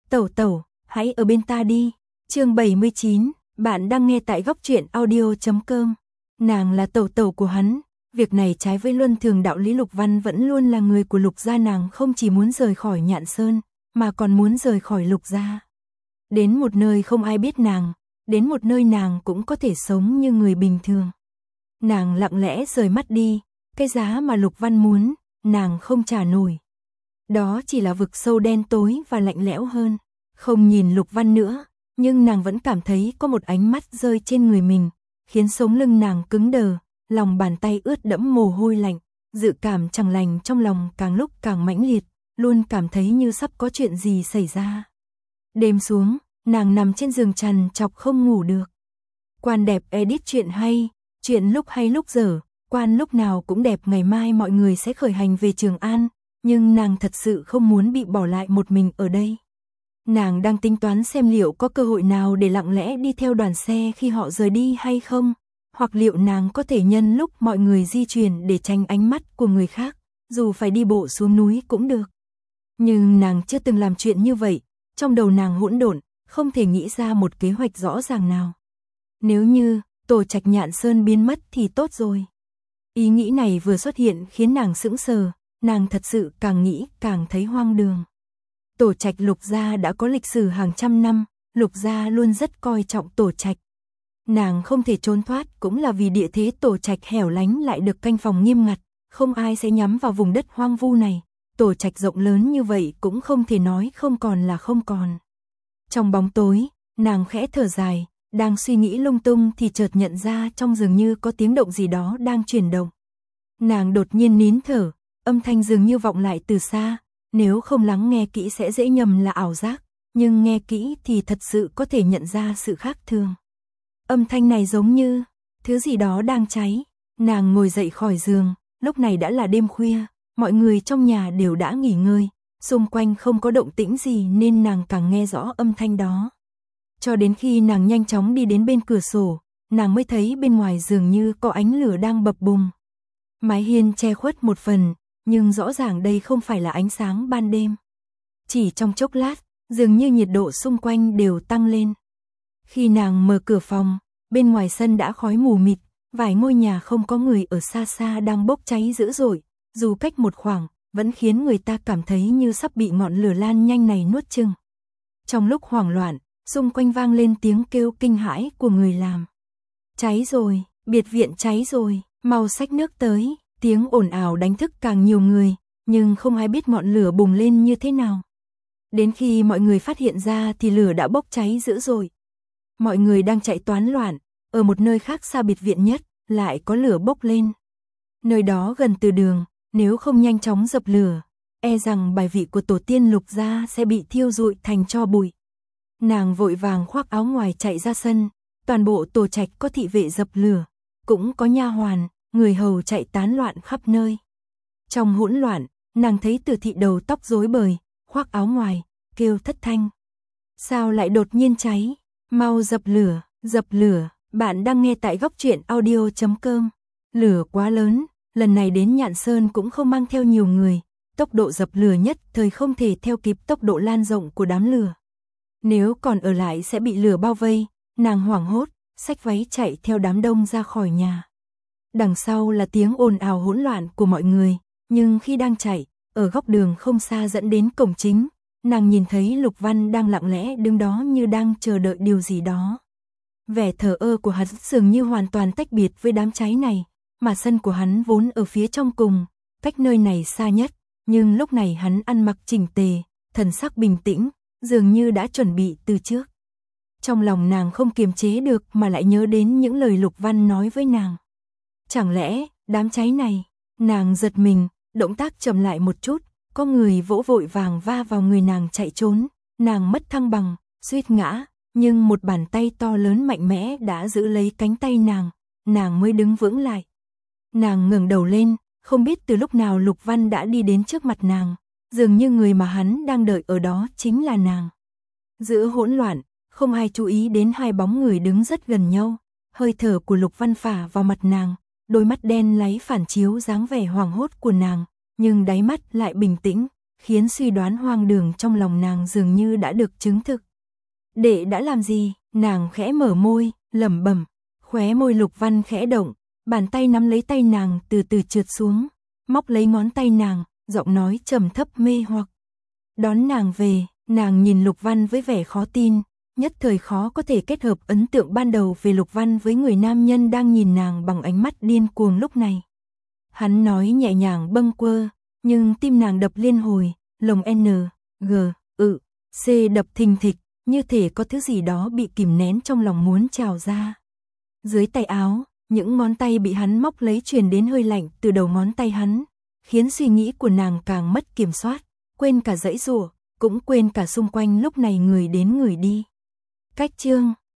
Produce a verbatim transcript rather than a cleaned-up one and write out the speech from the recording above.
Tẩu tẩu, hãy ở bên ta đi. Chương bảy mươi chín, bạn đang nghe tại góc truyện audio chấm com. Nàng là tẩu tẩu của hắn, việc này trái với luân thường đạo lý. Lục Văn vẫn luôn là người của Lục gia, nàng không chỉ muốn rời khỏi Nhạn Sơn, mà còn muốn rời khỏi Lục gia. Đến một nơi không ai biết nàng, đến một nơi nàng cũng có thể sống như người bình thường. Nàng lặng lẽ rời mắt đi, cái giá mà Lục Văn muốn, nàng không trả nổi. Đó chỉ là vực sâu đen tối và lạnh lẽo hơn. Không nhìn Lục Văn nữa, nhưng nàng vẫn cảm thấy có một ánh mắt rơi trên người mình, khiến sống lưng nàng cứng đờ, lòng bàn tay ướt đẫm mồ hôi lạnh, dự cảm chẳng lành trong lòng càng lúc càng mãnh liệt, luôn cảm thấy như sắp có chuyện gì xảy ra. Đêm xuống, nàng nằm trên giường trằn trọc không ngủ được. Quan đẹp edit chuyện hay, chuyện lúc hay lúc dở, quan lúc nào cũng đẹp. Ngày mai mọi người sẽ khởi hành về Trường An, nhưng nàng thật sự không muốn bị bỏ lại một mình ở đây. Nàng đang tính toán xem liệu có cơ hội nào để lặng lẽ đi theo đoàn xe khi họ rời đi hay không, hoặc liệu nàng có thể nhân lúc mọi người di chuyển để tránh ánh mắt của người khác, dù phải đi bộ xuống núi cũng được. Nhưng nàng chưa từng làm chuyện như vậy, trong đầu nàng hỗn độn, không thể nghĩ ra một kế hoạch rõ ràng nào. Nếu như Tổ Trạch Nhạn Sơn biến mất thì tốt rồi. Ý nghĩ này vừa xuất hiện khiến nàng sững sờ, nàng thật sự càng nghĩ càng thấy hoang đường. Tổ Trạch Lục gia đã có lịch sử hàng trăm năm, Lục gia luôn rất coi trọng Tổ Trạch. Nàng không thể trốn thoát cũng là vì địa thế Tổ Trạch hẻo lánh lại được canh phòng nghiêm ngặt, không ai sẽ nhắm vào vùng đất hoang vu này. Tổ Trạch rộng lớn như vậy cũng không thể nói không còn là không còn. Trong bóng tối, nàng khẽ thở dài, đang suy nghĩ lung tung thì chợt nhận ra trong dường như có tiếng động gì đó đang chuyển động. Nàng đột nhiên nín thở, âm thanh dường như vọng lại từ xa, nếu không lắng nghe kỹ sẽ dễ nhầm là ảo giác, nhưng nghe kỹ thì thật sự có thể nhận ra sự khác thường. Âm thanh này giống như thứ gì đó đang cháy. Nàng ngồi dậy khỏi giường, lúc này đã là đêm khuya, mọi người trong nhà đều đã nghỉ ngơi, xung quanh không có động tĩnh gì nên nàng càng nghe rõ âm thanh đó. Cho đến khi nàng nhanh chóng đi đến bên cửa sổ, nàng mới thấy bên ngoài dường như có ánh lửa đang bập bùng. Mái hiên che khuất một phần, nhưng rõ ràng đây không phải là ánh sáng ban đêm. Chỉ trong chốc lát, dường như nhiệt độ xung quanh đều tăng lên. Khi nàng mở cửa phòng, bên ngoài sân đã khói mù mịt, vài ngôi nhà không có người ở xa xa đang bốc cháy dữ dội, dù cách một khoảng, vẫn khiến người ta cảm thấy như sắp bị ngọn lửa lan nhanh này nuốt chửng. Trong lúc hoảng loạn, xung quanh vang lên tiếng kêu kinh hãi của người làm. Cháy rồi, biệt viện cháy rồi, mau xách nước tới. Tiếng ồn ào đánh thức càng nhiều người, nhưng không ai biết ngọn lửa bùng lên như thế nào. Đến khi mọi người phát hiện ra thì lửa đã bốc cháy dữ dội. Mọi người đang chạy toán loạn, ở một nơi khác xa biệt viện nhất, lại có lửa bốc lên. Nơi đó gần từ đường, nếu không nhanh chóng dập lửa, e rằng bài vị của tổ tiên Lục gia sẽ bị thiêu rụi thành tro bụi. Nàng vội vàng khoác áo ngoài chạy ra sân, toàn bộ Tổ Trạch có thị vệ dập lửa, cũng có nha hoàn, người hầu chạy tán loạn khắp nơi. Trong hỗn loạn, nàng thấy Từ thị đầu tóc rối bời, khoác áo ngoài, kêu thất thanh. Sao lại đột nhiên cháy? Mau dập lửa, dập lửa. Bạn đang nghe tại góc truyện audio chấm com. Lửa quá lớn, lần này đến Nhạn Sơn cũng không mang theo nhiều người, tốc độ dập lửa nhất thời không thể theo kịp tốc độ lan rộng của đám lửa. Nếu còn ở lại sẽ bị lửa bao vây, nàng hoảng hốt, xách váy chạy theo đám đông ra khỏi nhà. Đằng sau là tiếng ồn ào hỗn loạn của mọi người, nhưng khi đang chạy, ở góc đường không xa dẫn đến cổng chính, nàng nhìn thấy Lục Văn đang lặng lẽ đứng đó như đang chờ đợi điều gì đó. Vẻ thờ ơ của hắn dường như hoàn toàn tách biệt với đám cháy này, mà sân của hắn vốn ở phía trong cùng, cách nơi này xa nhất, nhưng lúc này hắn ăn mặc chỉnh tề, thần sắc bình tĩnh, dường như đã chuẩn bị từ trước. Trong lòng nàng không kiềm chế được mà lại nhớ đến những lời Lục Văn nói với nàng. Chẳng lẽ, đám cháy này, nàng giật mình, động tác chậm lại một chút, có người vỗ vội vàng va vào người nàng chạy trốn, nàng mất thăng bằng, suýt ngã, nhưng một bàn tay to lớn mạnh mẽ đã giữ lấy cánh tay nàng, nàng mới đứng vững lại. Nàng ngẩng đầu lên, không biết từ lúc nào Lục Văn đã đi đến trước mặt nàng, dường như người mà hắn đang đợi ở đó chính là nàng. Giữa hỗn loạn, không ai chú ý đến hai bóng người đứng rất gần nhau, hơi thở của Lục Văn phả vào mặt nàng, đôi mắt đen láy phản chiếu dáng vẻ hoảng hốt của nàng, nhưng đáy mắt lại bình tĩnh, khiến suy đoán hoang đường trong lòng nàng dường như đã được chứng thực. Đệ đã làm gì? Nàng khẽ mở môi, lẩm bẩm, khóe môi Lục Văn khẽ động, bàn tay nắm lấy tay nàng từ từ trượt xuống, móc lấy ngón tay nàng, giọng nói trầm thấp mê hoặc. Đón nàng về, nàng nhìn Lục Văn với vẻ khó tin, nhất thời khó có thể kết hợp ấn tượng ban đầu về Lục Văn với người nam nhân đang nhìn nàng bằng ánh mắt điên cuồng lúc này. Hắn nói nhẹ nhàng bâng quơ, nhưng tim nàng đập liên hồi, lồng N, G, ự, C đập thình thịch, như thể có thứ gì đó bị kìm nén trong lòng muốn trào ra. Dưới tay áo, những ngón tay bị hắn móc lấy truyền đến hơi lạnh từ đầu ngón tay hắn, khiến suy nghĩ của nàng càng mất kiểm soát, quên cả giãy giụa, cũng quên cả xung quanh lúc này người đến người đi. Cách chương